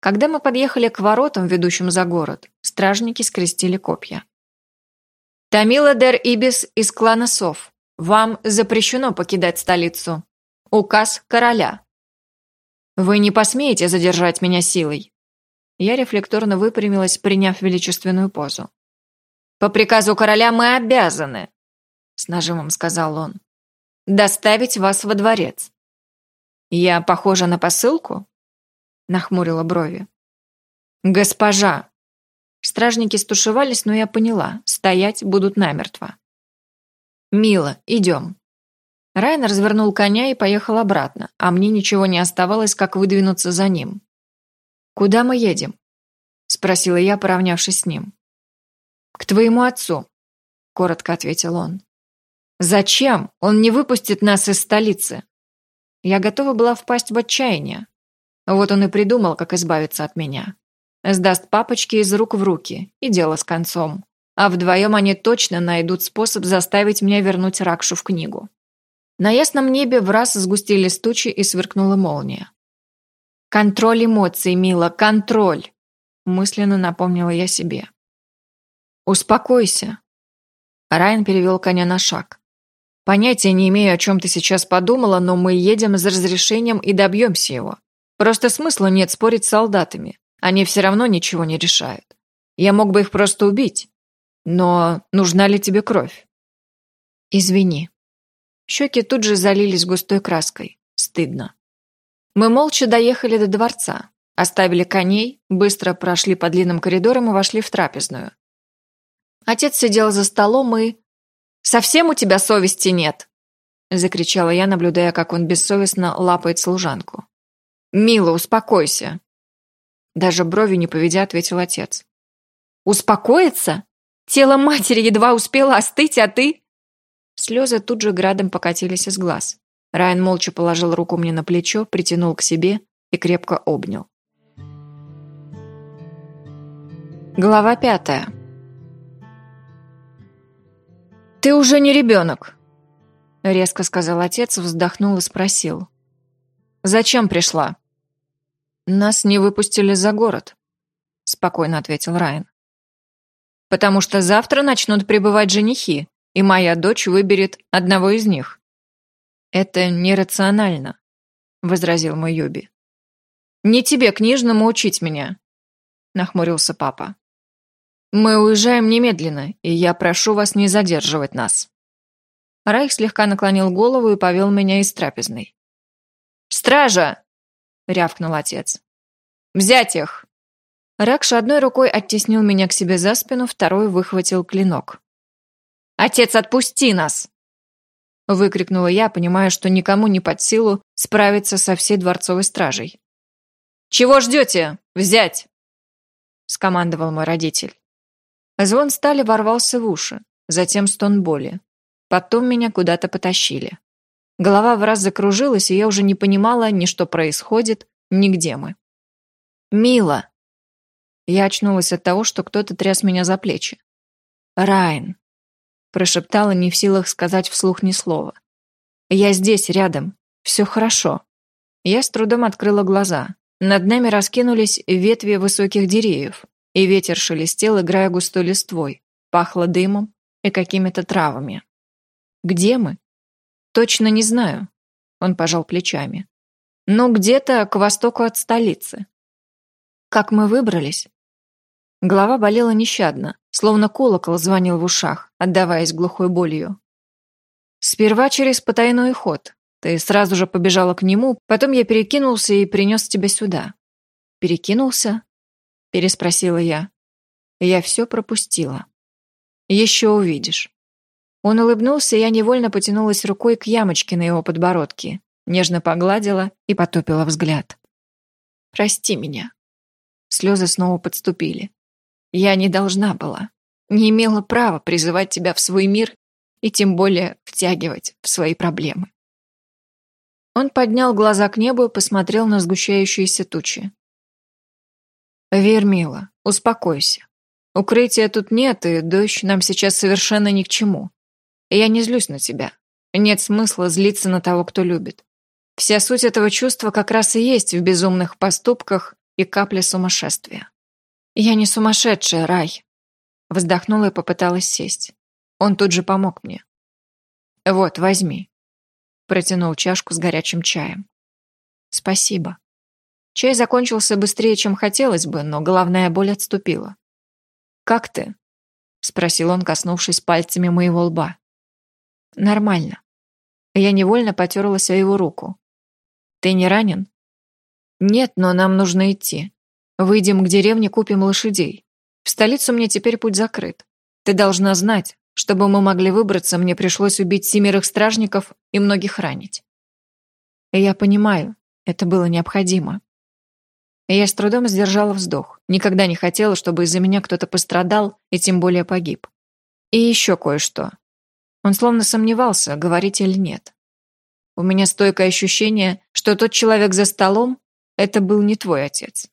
Когда мы подъехали к воротам, ведущим за город, стражники скрестили копья. «Тамила дер Ибис из клана Сов, вам запрещено покидать столицу. Указ короля. Вы не посмеете задержать меня силой». Я рефлекторно выпрямилась, приняв величественную позу. «По приказу короля мы обязаны», — с нажимом сказал он, — «доставить вас во дворец». «Я похожа на посылку?» — нахмурила брови. «Госпожа!» Стражники стушевались, но я поняла, стоять будут намертво. «Мила, идем». Райан развернул коня и поехал обратно, а мне ничего не оставалось, как выдвинуться за ним. «Куда мы едем?» — спросила я, поравнявшись с ним. «К твоему отцу», — коротко ответил он. «Зачем? Он не выпустит нас из столицы». Я готова была впасть в отчаяние. Вот он и придумал, как избавиться от меня. Сдаст папочки из рук в руки, и дело с концом. А вдвоем они точно найдут способ заставить меня вернуть Ракшу в книгу. На ясном небе враз сгустились тучи и сверкнула молния. «Контроль эмоций, Мила, контроль!» мысленно напомнила я себе. «Успокойся!» Райан перевел коня на шаг. «Понятия не имею, о чем ты сейчас подумала, но мы едем за разрешением и добьемся его. Просто смысла нет спорить с солдатами. Они все равно ничего не решают. Я мог бы их просто убить. Но нужна ли тебе кровь?» «Извини». Щеки тут же залились густой краской. Стыдно. Мы молча доехали до дворца, оставили коней, быстро прошли по длинным коридорам и вошли в трапезную. Отец сидел за столом и... «Совсем у тебя совести нет?» закричала я, наблюдая, как он бессовестно лапает служанку. «Мила, успокойся!» Даже брови не поведя, ответил отец. «Успокоиться? Тело матери едва успело остыть, а ты...» Слезы тут же градом покатились из глаз. Райан молча положил руку мне на плечо, притянул к себе и крепко обнял. Глава 5. «Ты уже не ребенок», — резко сказал отец, вздохнул и спросил. «Зачем пришла?» «Нас не выпустили за город», — спокойно ответил Райан. «Потому что завтра начнут прибывать женихи, и моя дочь выберет одного из них». «Это нерационально», — возразил мой Юби. «Не тебе, книжному, учить меня», — нахмурился папа. «Мы уезжаем немедленно, и я прошу вас не задерживать нас». Райх слегка наклонил голову и повел меня из трапезной. «Стража!» — рявкнул отец. «Взять их!» Ракша одной рукой оттеснил меня к себе за спину, второй выхватил клинок. «Отец, отпусти нас!» выкрикнула я, понимая, что никому не под силу справиться со всей дворцовой стражей. «Чего ждете? Взять!» скомандовал мой родитель. Звон стали ворвался в уши, затем стон боли. Потом меня куда-то потащили. Голова враз закружилась, и я уже не понимала ни что происходит, ни где мы. «Мила!» Я очнулась от того, что кто-то тряс меня за плечи. «Райан!» прошептала, не в силах сказать вслух ни слова. «Я здесь, рядом. Все хорошо». Я с трудом открыла глаза. Над нами раскинулись ветви высоких деревьев, и ветер шелестел, играя густой листвой, пахло дымом и какими-то травами. «Где мы?» «Точно не знаю», — он пожал плечами. «Ну, где-то к востоку от столицы». «Как мы выбрались?» Голова болела нещадно, словно колокол звонил в ушах, отдаваясь глухой болью. «Сперва через потайной ход. Ты сразу же побежала к нему, потом я перекинулся и принес тебя сюда». «Перекинулся?» — переспросила я. «Я все пропустила». «Еще увидишь». Он улыбнулся, и я невольно потянулась рукой к ямочке на его подбородке, нежно погладила и потупила взгляд. «Прости меня». Слезы снова подступили. «Я не должна была, не имела права призывать тебя в свой мир и тем более втягивать в свои проблемы». Он поднял глаза к небу и посмотрел на сгущающиеся тучи. «Верь, мила, успокойся. Укрытия тут нет, и дождь нам сейчас совершенно ни к чему. Я не злюсь на тебя. Нет смысла злиться на того, кто любит. Вся суть этого чувства как раз и есть в безумных поступках и капля сумасшествия. «Я не сумасшедшая, Рай!» Вздохнула и попыталась сесть. Он тут же помог мне. «Вот, возьми». Протянул чашку с горячим чаем. «Спасибо». Чай закончился быстрее, чем хотелось бы, но головная боль отступила. «Как ты?» — спросил он, коснувшись пальцами моего лба. «Нормально». Я невольно потерлась о его руку. «Ты не ранен?» «Нет, но нам нужно идти. Выйдем к деревне, купим лошадей. В столицу мне теперь путь закрыт. Ты должна знать, чтобы мы могли выбраться, мне пришлось убить 7 стражников и многих ранить». «Я понимаю, это было необходимо». Я с трудом сдержала вздох. Никогда не хотела, чтобы из-за меня кто-то пострадал и тем более погиб. И еще кое-что. Он словно сомневался, говорить или нет. У меня стойкое ощущение, что тот человек за столом — это был не твой отец.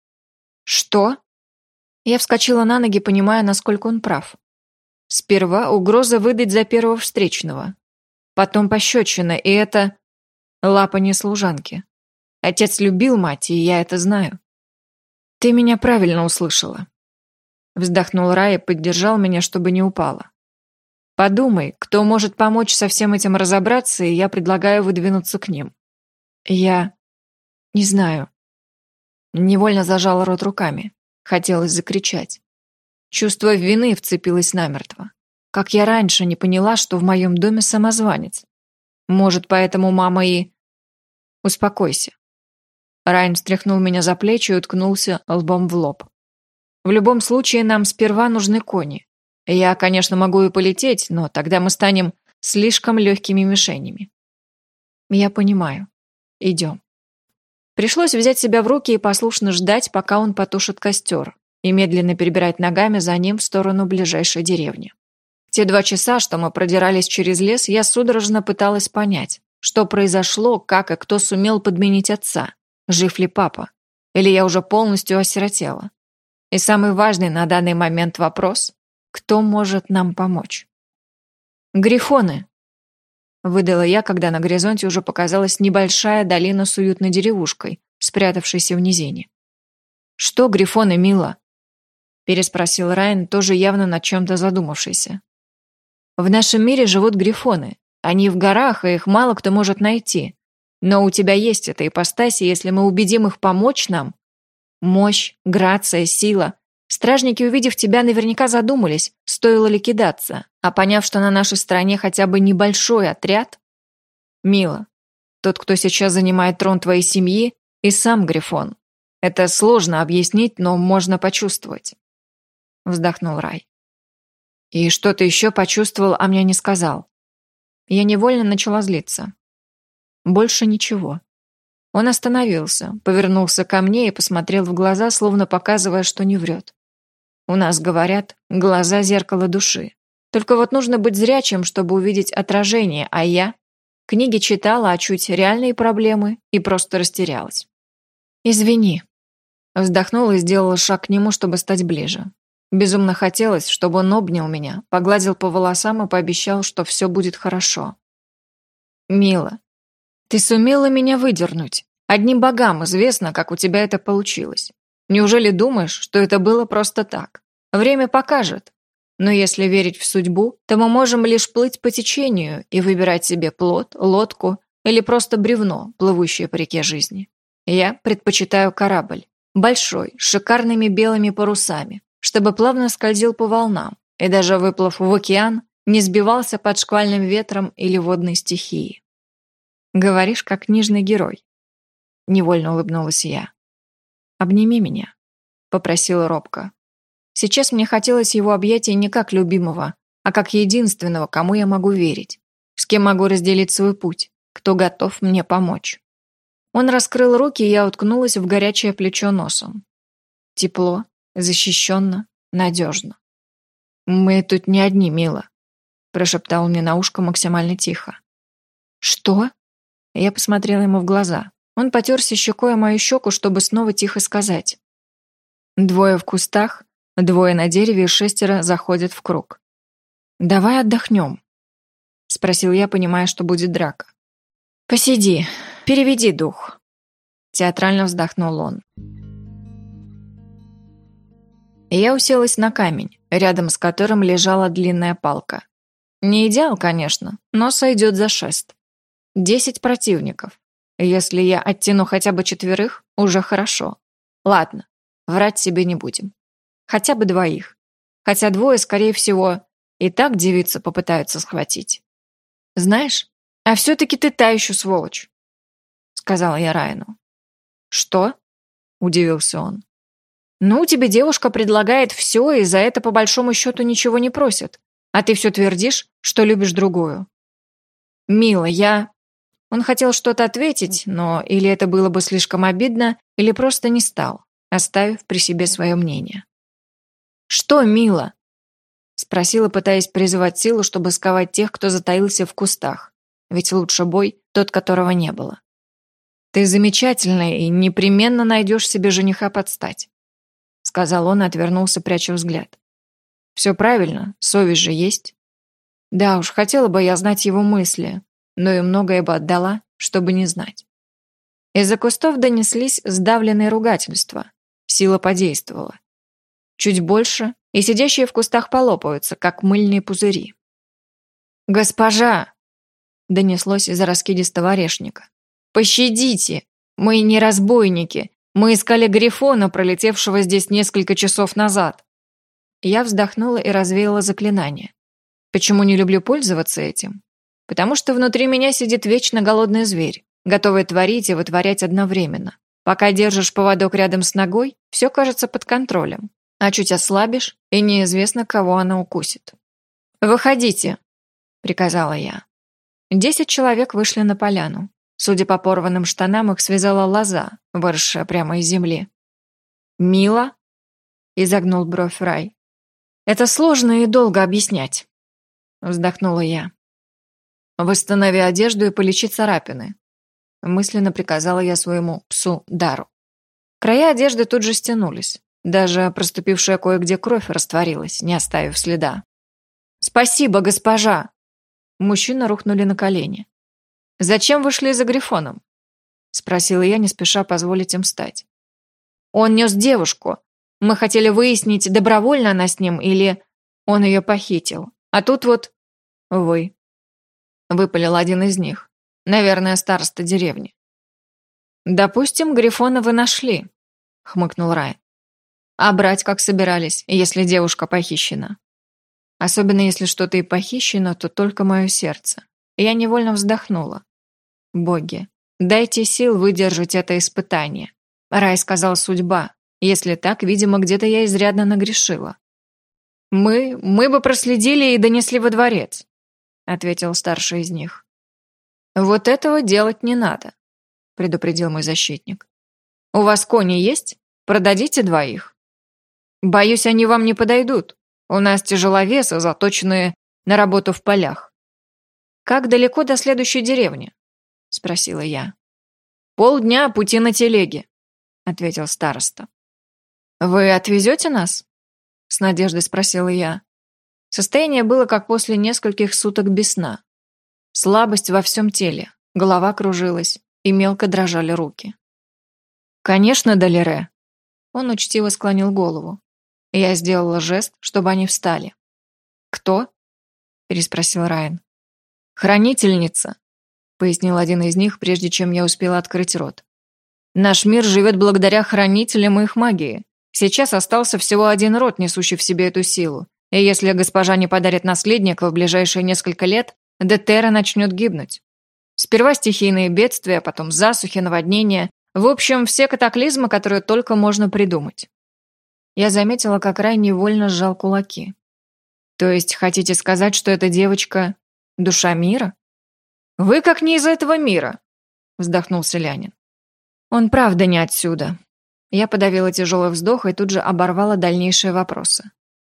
«Что?» Я вскочила на ноги, понимая, насколько он прав. Сперва угроза выдать за первого встречного. Потом пощечина, и это... лапанье служанки. Отец любил мать, и я это знаю. «Ты меня правильно услышала». Вздохнул Рай и поддержал меня, чтобы не упала. «Подумай, кто может помочь со всем этим разобраться, и я предлагаю выдвинуться к ним». Я... не знаю. Невольно зажала рот руками. Хотелось закричать. Чувство вины вцепилось намертво. Как я раньше не поняла, что в моем доме самозванец. Может, поэтому мама и... Успокойся. Райан встряхнул меня за плечи и уткнулся лбом в лоб. В любом случае, нам сперва нужны кони. Я, конечно, могу и полететь, но тогда мы станем слишком легкими мишенями. Я понимаю. Идем. Пришлось взять себя в руки и послушно ждать, пока он потушит костер, и медленно перебирать ногами за ним в сторону ближайшей деревни. Те 2 часа, что мы продирались через лес, я судорожно пыталась понять, что произошло, как и кто сумел подменить отца, жив ли папа, или я уже полностью осиротела. И самый важный на данный момент вопрос – кто может нам помочь? «Грифоны!» – выдала я, когда на горизонте уже показалась небольшая долина с уютной деревушкой, спрятавшейся в низине. «Что грифоны, мила?» – переспросил Райан, тоже явно над чем-то задумавшийся. «В нашем мире живут грифоны. Они в горах, и их мало кто может найти. Но у тебя есть эта ипостась, и если мы убедим их помочь нам... Мощь, грация, сила. Стражники, увидев тебя, наверняка задумались, стоило ли кидаться, а поняв, что на нашей стороне хотя бы небольшой отряд... Мила, тот, кто сейчас занимает трон твоей семьи, и сам Грифон. Это сложно объяснить, но можно почувствовать. Вздохнул Рай. И что ты еще почувствовал, а мне не сказал? Я невольно начала злиться. Больше ничего. Он остановился, повернулся ко мне и посмотрел в глаза, словно показывая, что не врет. У нас говорят, глаза — зеркало души. Только вот нужно быть зрячим, чтобы увидеть отражение, а я книги читала, а чуть реальные проблемы и просто растерялась. «Извини». Вздохнула и сделала шаг к нему, чтобы стать ближе. Безумно хотелось, чтобы он обнял меня, погладил по волосам и пообещал, что все будет хорошо. «Мила, ты сумела меня выдернуть. Одним богам известно, как у тебя это получилось. Неужели думаешь, что это было просто так? Время покажет. Но если верить в судьбу, то мы можем лишь плыть по течению и выбирать себе плот, лодку или просто бревно, плывущее по реке жизни. Я предпочитаю корабль. Большой, с шикарными белыми парусами, чтобы плавно скользил по волнам и даже выплыв в океан, не сбивался под шквальным ветром или водной стихией. Говоришь, как книжный герой. Невольно улыбнулась я. «Обними меня», — попросила робко. Сейчас мне хотелось его объятия не как любимого, а как единственного, кому я могу верить, с кем могу разделить свой путь, кто готов мне помочь. Он раскрыл руки, и я уткнулась в горячее плечо носом. Тепло, защищенно, надежно. «Мы тут не одни, мила», — прошептал мне на ушко максимально тихо. «Что?» Я посмотрела ему в глаза. Он потерся щекой о мою щеку, чтобы снова тихо сказать. 2 в кустах, 2 на дереве и 6 заходят в круг. «Давай отдохнем», — спросил я, понимая, что будет драка. «Посиди, переведи дух», — театрально вздохнул он. И я уселась на камень, рядом с которым лежала длинная палка. Не идеал, конечно, но сойдет за шест. 10 противников. Если я оттяну хотя бы 4, уже хорошо. Ладно, врать себе не будем. Хотя бы 2. Хотя 2, скорее всего, и так девицы попытаются схватить. «Знаешь, а все-таки ты та еще сволочь», — сказала я Райану. «Что?» — удивился он. «Ну, тебе девушка предлагает все, и за это по большому счету ничего не просит. А ты все твердишь, что любишь другую». «Мила, я...» Он хотел что-то ответить, но или это было бы слишком обидно, или просто не стал, оставив при себе свое мнение. «Что, Мила?» — спросила, пытаясь призывать силу, чтобы сковать тех, кто затаился в кустах. Ведь лучше бой тот, которого не было. «Ты замечательная и непременно найдешь себе жениха под стать», — сказал он и отвернулся, пряча взгляд. «Все правильно, совесть же есть». Да уж, хотела бы я знать его мысли, но и многое бы отдала, чтобы не знать. Из-за кустов донеслись сдавленные ругательства. Сила подействовала. Чуть больше, и сидящие в кустах полопаются, как мыльные пузыри. «Госпожа!» — донеслось из-за раскидистого орешника. «Пощадите! Мы не разбойники! Мы искали Грифона, пролетевшего здесь несколько часов назад!» Я вздохнула и развеяла заклинание. Почему не люблю пользоваться этим? Потому что внутри меня сидит вечно голодный зверь, готовый творить и вытворять одновременно. Пока держишь поводок рядом с ногой, все кажется под контролем. А чуть ослабишь, и неизвестно, кого она укусит. «Выходите», — приказала я. 10 человек вышли на поляну. Судя по порванным штанам, их связала лоза, выросшая прямо из земли. «Мила?» — изогнул бровь Рай. «Это сложно и долго объяснять», — вздохнула я. «Восстанови одежду и полечи царапины», — мысленно приказала я своему псу Дару. Края одежды тут же стянулись. Даже проступившая кое-где кровь растворилась, не оставив следа. «Спасибо, госпожа!» Мужчины рухнули на колени. «Зачем вы шли за Грифоном?» Спросила я, не спеша позволить им встать. «Он нес девушку. Мы хотели выяснить, добровольно она с ним или он ее похитил. А тут вот вы». Выпалил один из них. Наверное, староста деревни. «Допустим, Грифона вы нашли», — хмыкнул Райан. «А брать как собирались, если девушка похищена?» Особенно если что-то и похищено, то только мое сердце. Я невольно вздохнула. Боги, дайте сил выдержать это испытание. Рай сказал судьба. Если так, видимо, где-то я изрядно нагрешила. Мы бы проследили и донесли во дворец», — ответил старший из них. «Вот этого делать не надо», — предупредил мой защитник. «У вас кони есть? Продадите 2. Боюсь, они вам не подойдут. У нас тяжеловесы, заточенные на работу в полях». «Как далеко до следующей деревни?» — спросила я. «Полдня пути на телеге», — ответил староста. «Вы отвезете нас?» — с надеждой спросила я. Состояние было как после нескольких суток без сна. Слабость во всем теле, голова кружилась и мелко дрожали руки. «Конечно, Далере». Он учтиво склонил голову. Я сделала жест, чтобы они встали. «Кто?» — переспросил Райан. «Хранительница», — пояснил один из них, прежде чем я успела открыть рот. «Наш мир живет благодаря хранителям и их магии. Сейчас остался всего один род, несущий в себе эту силу. И если госпожа не подарит наследника в ближайшие несколько лет, Детера начнет гибнуть. Сперва стихийные бедствия, потом засухи, наводнения. В общем, все катаклизмы, которые только можно придумать». Я заметила, как Рай невольно сжал кулаки. «То есть хотите сказать, что эта девочка — душа мира?» «Вы как не из этого мира», — вздохнул селянин. «Он правда не отсюда». Я подавила тяжелый вздох и тут же оборвала дальнейшие вопросы.